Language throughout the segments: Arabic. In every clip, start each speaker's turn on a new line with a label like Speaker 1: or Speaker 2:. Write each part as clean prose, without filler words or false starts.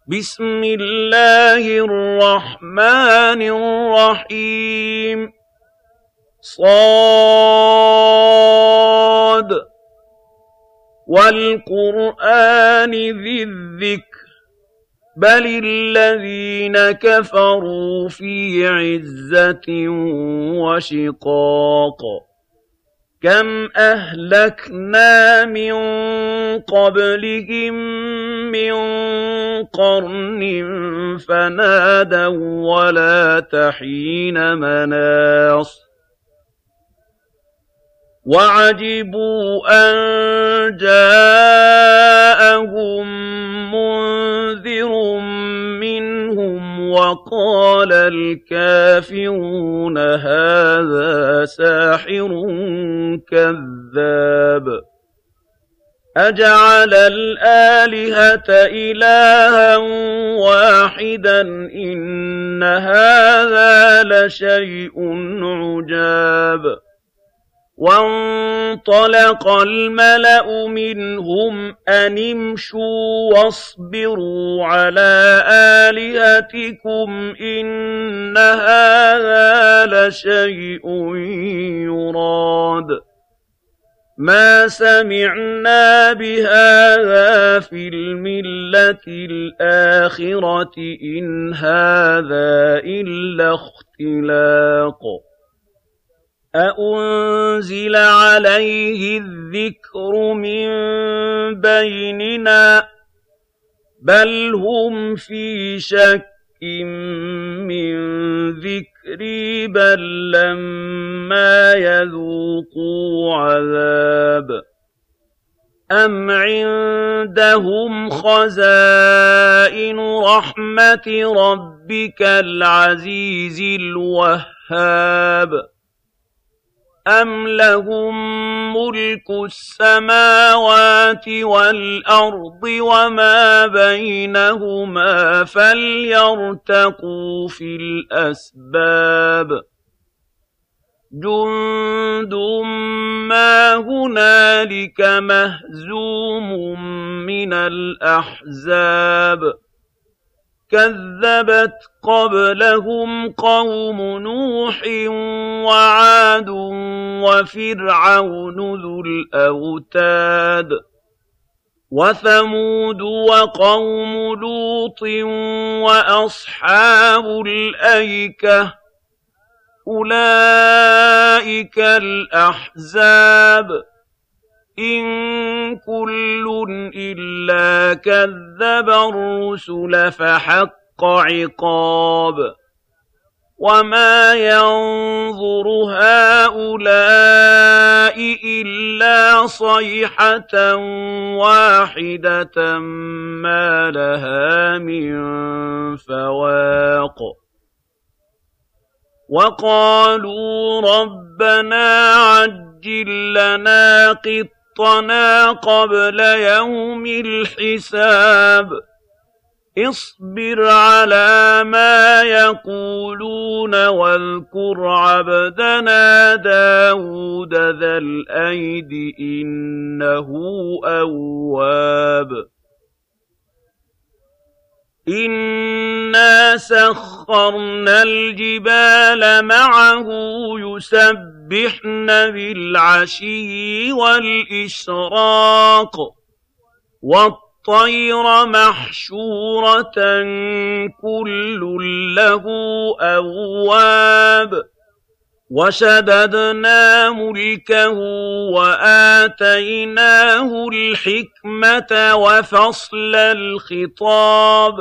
Speaker 1: بسم الله الرحمن الرحيم صاد والقرآن ذي الذكر بل الذين كفروا في عزة وشقاق كم أهلكنا من قبلهم من قرن فنادوا ولا تحين مناص وعجبوا أن جاءهم منذر منهم وقال الكافرون هذا ساحر كذاب أجعل الآلهة إلها واحدا إن هذا لشيء عجاب وانطلق الملأ منهم أن امشوا واصبروا على آلهتكم إن هذا لشيء يراد ما سمعنا بهذا في الملة الآخرة إن هذا إلا اختلاق أأنزل عليه الذكر من بيننا بل هم في شك من ذكري بل لما يذوقوا عذاب أم عندهم خزائن رحمة ربك العزيز الوهاب أم لهم ملك السماوات والأرض وما بينهما فليرتقوا في الأسباب جند ما هنالك مهزوم من الأحزاب كذبت قبلهم قوم نوح وعاد وفرعون ذو الأوتاد وثمود وقوم لوط وأصحاب الأيكة أولئك الأحزاب إن كل إلا كذب الرسل فحق عقاب وما ينظر هؤلاء إلا صيحة واحدة ما لها من فواق وقالوا ربنا عجل لنا قطنا قبل يوم الحساب اصبر على ما يقولون واذكر عبدنا داود ذا الأيد إنه أواب إنا سخرنا الجبال معه يسبحن بالعشي والإشراق والطير محشورة كل له أواب وشددنا ملكه وآتيناه الحكمة وفصل الخطاب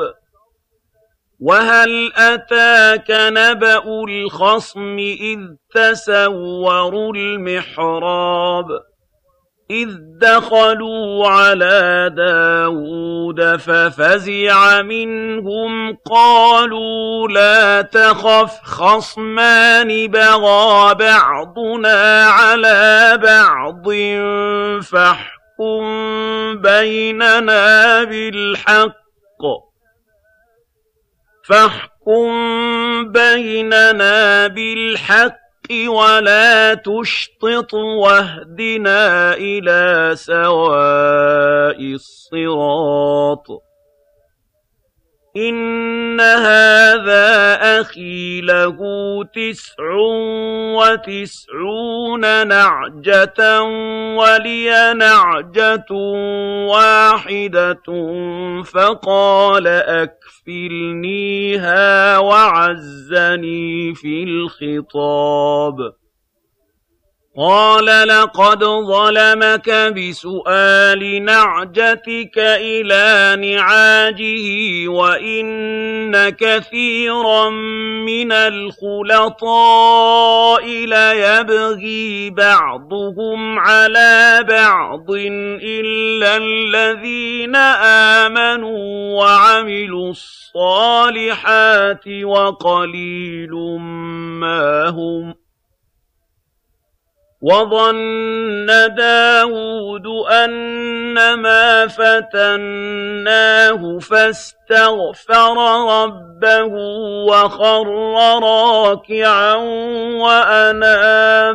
Speaker 1: وهل أتاك نبأ الخصم إذ تسوروا المحراب إذ دخلوا على داود ففزع منهم قالوا لا تخف خصمان بغى بعضنا على بعض فاحكم بيننا بالحق ولا تشطط واهدنا إلى سواء الصراط إِنَّ هَٰذَا أَخِي لَهُ 99 نَعْجَةً وَلِيَ نَعْجَةٌ وَاحِدَةٌ فَقَالَ أَكْفِلْنِيهَا وَعَزَّنِي فِي الْخِطَابِ قَالَ لَقَدْ ظَلَمَكَ بِسُؤَالِ نَعْجَتِكَ إِلَىٰ نِعَاجِهِ وَإِنَّ كَثِيرًا مِّنَ الْخُلَطَاءِ لَيَبْغِي بَعْضُهُمْ عَلَىٰ بَعْضٍ إِلَّا الَّذِينَ آمَنُوا وَعَمِلُوا الصَّالِحَاتِ وَقَلِيلٌ مَّا هُمْ وَظَنَّ دَاوُودُ أَنَّمَا فَتَنَّاهُ فَاسْتَغْفَرَ رَبَّهُ وَخَرَّ رَاكِعًا وَأَنَابَ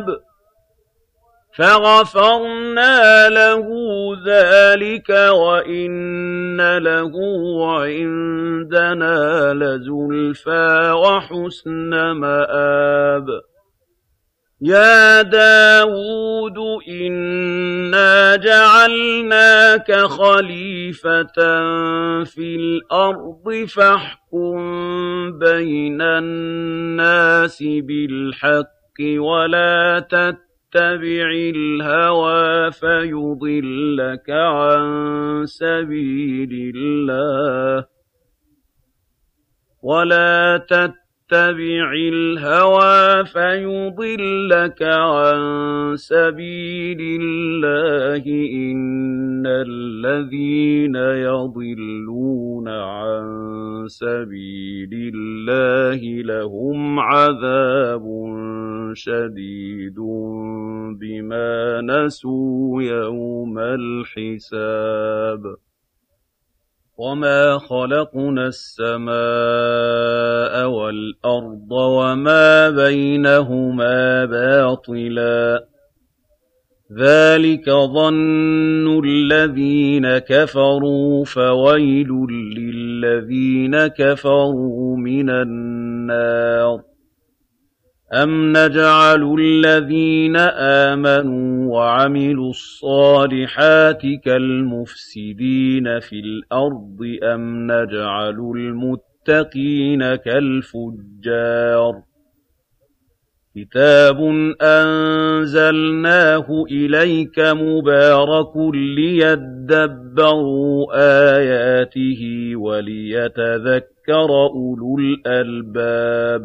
Speaker 1: فَغَفَرْنَا لَهُ ذَلِكَ وَإِنَّ لَهُ عِندَنَا لَزُلْفَىٰ وَحُسْنَ مَآبٍ يَا دَاوُودُ إِنَّا جَعَلْنَاكَ خَلِيفَةً فِي الْأَرْضِ فَاحْكُم بَيْنَ النَّاسِ بِالْحَقِّ وَلَا تَتَّبِعِ الْهَوَىٰ فَيُضِلَّكَ عَن سَبِيلِ اللَّهِ إِنَّ الَّذِينَ يَضِلُّونَ عَن سَبِيلِ اللَّهِ لَهُمْ عَذَابٌ شَدِيدٌ بِمَا نَسُوا يَوْمَ الْحِسَابِ وَمَا خَلَقْنَا السَّمَاءَ وَالْأَرْضَ وَمَا بَيْنَهُمَا بَاطِلًا ۚ ذَلِكَ ظَنُّ الَّذِينَ كَفَرُوا ۖ فَوَيْلٌ لِّلَّذِينَ كَفَرُوا مِنَ النَّارِ أَمْ نَجْعَلُ الَّذِينَ آمَنُوا وَعَمِلُوا الصَّالِحَاتِ كَالْمُفْسِدِينَ فِي الْأَرْضِ أَمْ نَجْعَلُ الْمُتَّقِينَ كَالْفُجَّارِ كِتَابٌ أَنزَلْنَاهُ إِلَيْكَ مُبَارَكٌ لِّيَدَّبَّرُوا آيَاتِهِ وَلِيَتَذَكَّرَ أُولُو الْأَلْبَابِ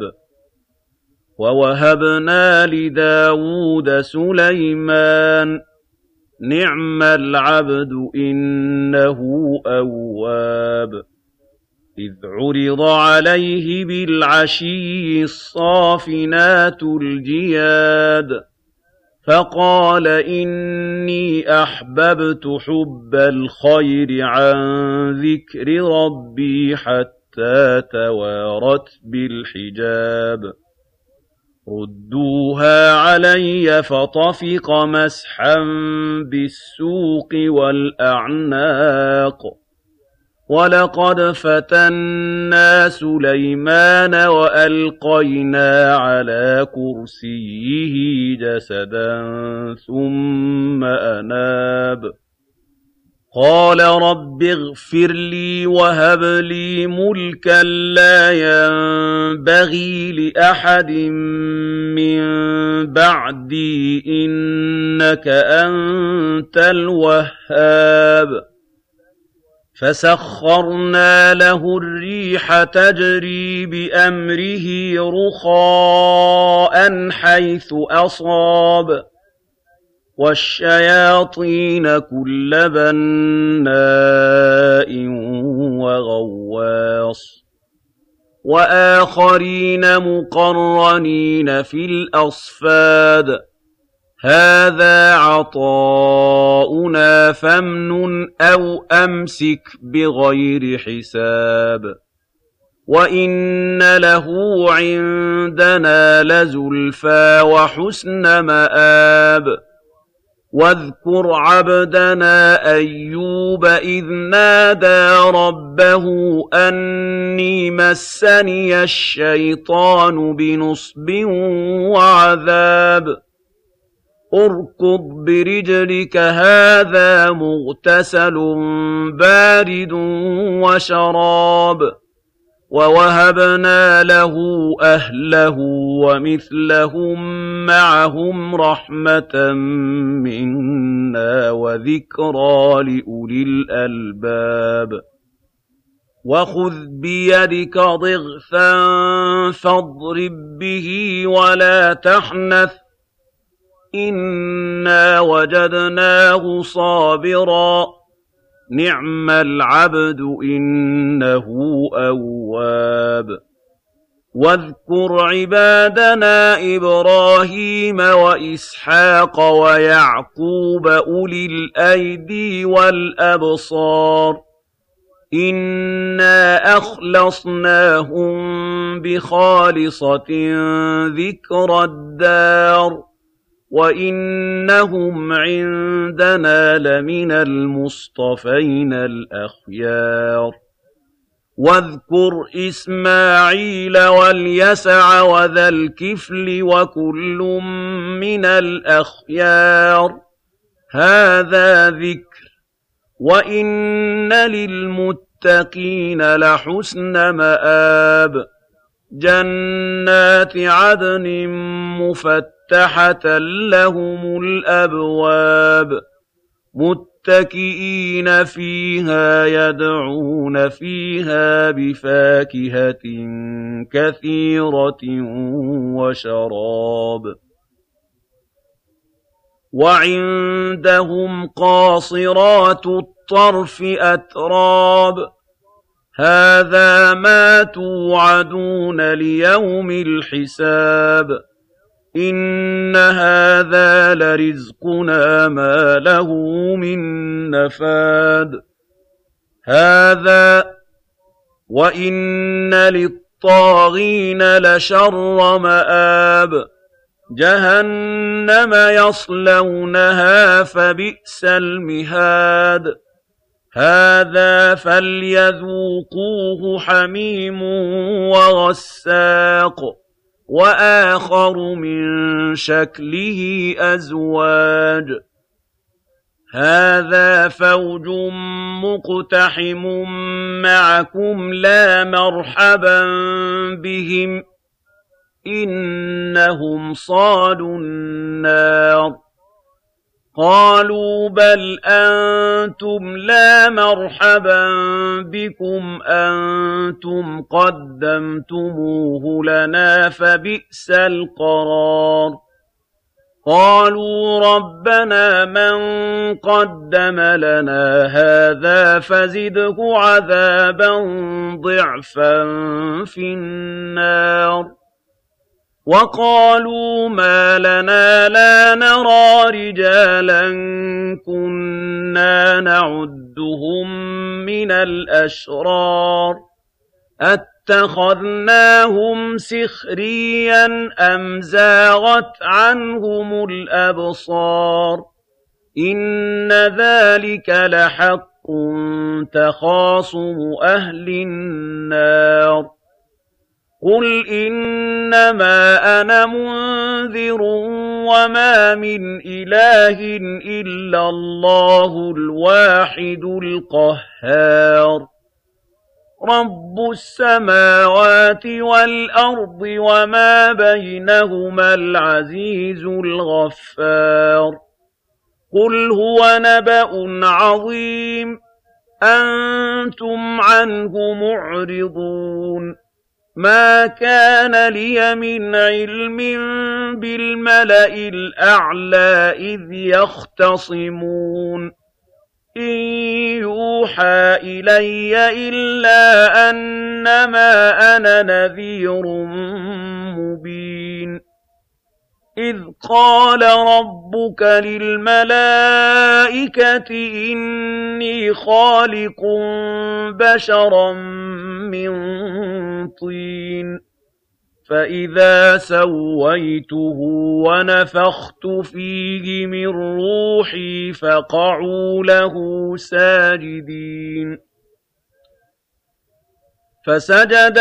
Speaker 1: وَوَهَبْنَا لِدَاوُودَ سُلَيْمَانَ ۚ نِعْمَ الْعَبْدُ إِنَّهُ أَوَّابٌ إِذْ عُرِضَ عَلَيْهِ بِالْعَشِيِّ الصَّافِنَاتُ الْجِيَادُ فَقَالَ إِنِّي أَحْبَبْتُ حُبَّ الْخَيْرِ عَن ذِكْرِ رَبِّي حَتَّىٰ تَوَارَتْ بِالْحِجَابِ رُدُّوهَا عَلَيَّ فَطَفِقَ مَسْحًا بِالسُّوقِ وَالْأَعْنَاقِ وَلَقَدْ فَتَنَّا سُلَيْمَانَ وَأَلْقَيْنَا عَلَىٰ كُرْسِيِّهِ جَسَدًا ثُمَّ أَنَابَ قَالَ رَبِّ اغْفِرْ لِي وَهَبْ لِي مُلْكًا لَّا يَنبَغِي لِأَحَدٍ مِّن بَعْدِي ۖ إِنَّكَ أَنتَ الْوَهَّابُ فَسَخَّرْنَا لَهُ الرِّيحَ تَجْرِي بِأَمْرِهِ رُخَاءً حَيْثُ أَصَابَ وَالشَّيَاطِينَ كُلَّ بَنَّاءٍ وَغَوَّاصٍ وَآخَرِينَ مُقَرَّنِينَ فِي الْأَصْفَادِ هَٰذَا عَطَاؤُنَا فَامْنُنْ أَوْ أَمْسِكْ بِغَيْرِ حِسَابٍ وَإِنَّ لَهُ عِندَنَا لَزُلْفَىٰ وَحُسْنَ مَآبٍ واذكر عبدنا أيوب إذ نادى ربه أني مسني الشيطان بنصب وعذاب اركض برجلك هذا مغتسل بارد وشراب ووهبنا له أهله ومثلهم معهم رحمة منا وذكرى لأولي الألباب وخذ بيدك ضغثا فاضرب به ولا تحنث إنا وجدناه صابرا نعم العبد إنه أواب واذكر عبادنا إبراهيم وإسحاق ويعقوب أولي الأيدي والأبصار إنا أخلصناهم بخالصة ذكر الدار وإنهم عندنا لمن المصطفين الأخيار واذكر إسماعيل واليسع وذا الكفل وكل من الأخيار هذا ذكر وإن للمتقين لحسن مآب جنات عدن مفتحة لهم الأبواب متكئين فيها يدعون فيها بفاكهة كثيرة وشراب وعندهم قاصرات الطرف أتراب هذا ما توعدون ليوم الحساب إن هذا لرزقنا ما له من نفاد هذا وإن للطاغين لشر مآب جهنم يصلونها فبئس المهاد هذا فليذوقوه حميم وغساق وآخر من شكله أزواج هذا فوج مقتحم معكم لا مرحبا بهم إنهم صالوا النار قالوا بل أنتم لا مرحبا بكم أنتم قدمتموه لنا فبئس القرار قالوا ربنا من قدم لنا هذا فزده عذابا ضعفا في النار وقالوا ما لنا لا نرى رجالا كنا نعدهم من الأشرار اتخذناهم سخريا أم زاغت عنهم الأبصار إن ذلك لحق تخاصم أهل النار قل إنما أنا منذر وما من إله إلا الله الواحد القهار رب السماوات والأرض وما بينهما العزيز الغفار قل هو نبأ عظيم أنتم عنه معرضون ما كان لي من علم بالملأ الأعلى إذ يختصمون إن يوحى إلي إلا أنما أنا نذير مبين إذ قال ربك للملائكة إني خالق بشرا من طين فإذا سويته ونفخت فيه من روحي فقعوا له ساجدين فسجد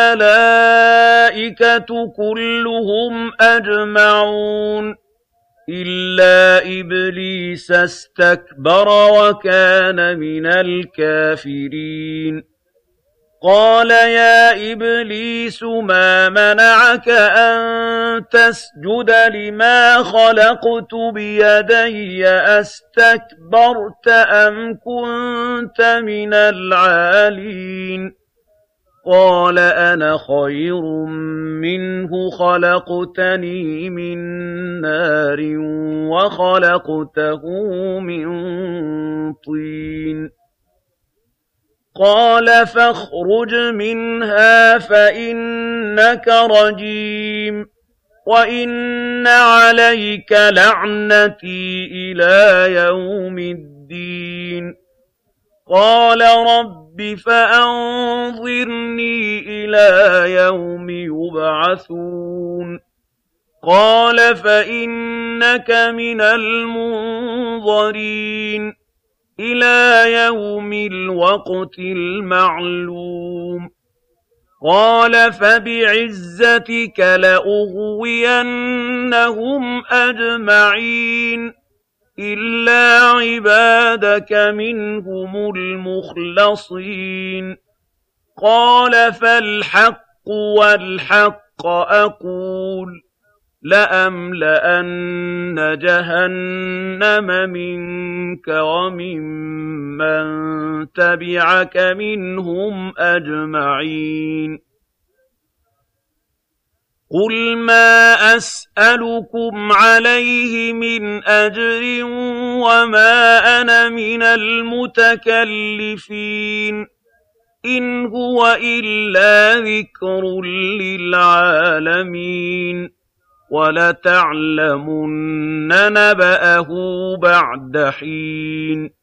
Speaker 1: الملائكة كلهم أجمعون إلا إبليس استكبر وكان من الكافرين قال يا إبليس ما منعك أن تسجد لما خلقت بيدي أستكبرت أم كنت من العالين قال أنا خير منه خلقتني من نار وخلقته من طين قال فاخرج منها فإنك رجيم وإن عليك لعنتي إلى يوم الدين قال رب فأنظرني إلى يوم يبعثون قال فإنك من المنظرين إلى يوم الوقت المعلوم قال فبعزتك لأغوينهم أجمعين إلا عبادك منهم المخلصين قال فالحق والحق أقول لأملأن جهنم منك وممن تبعك منهم أجمعين قل ما أسألكم عليه من أجر وما أنا من المتكلفين إن هو إلا ذكر للعالمين ولتعلمن نبأه بعد حين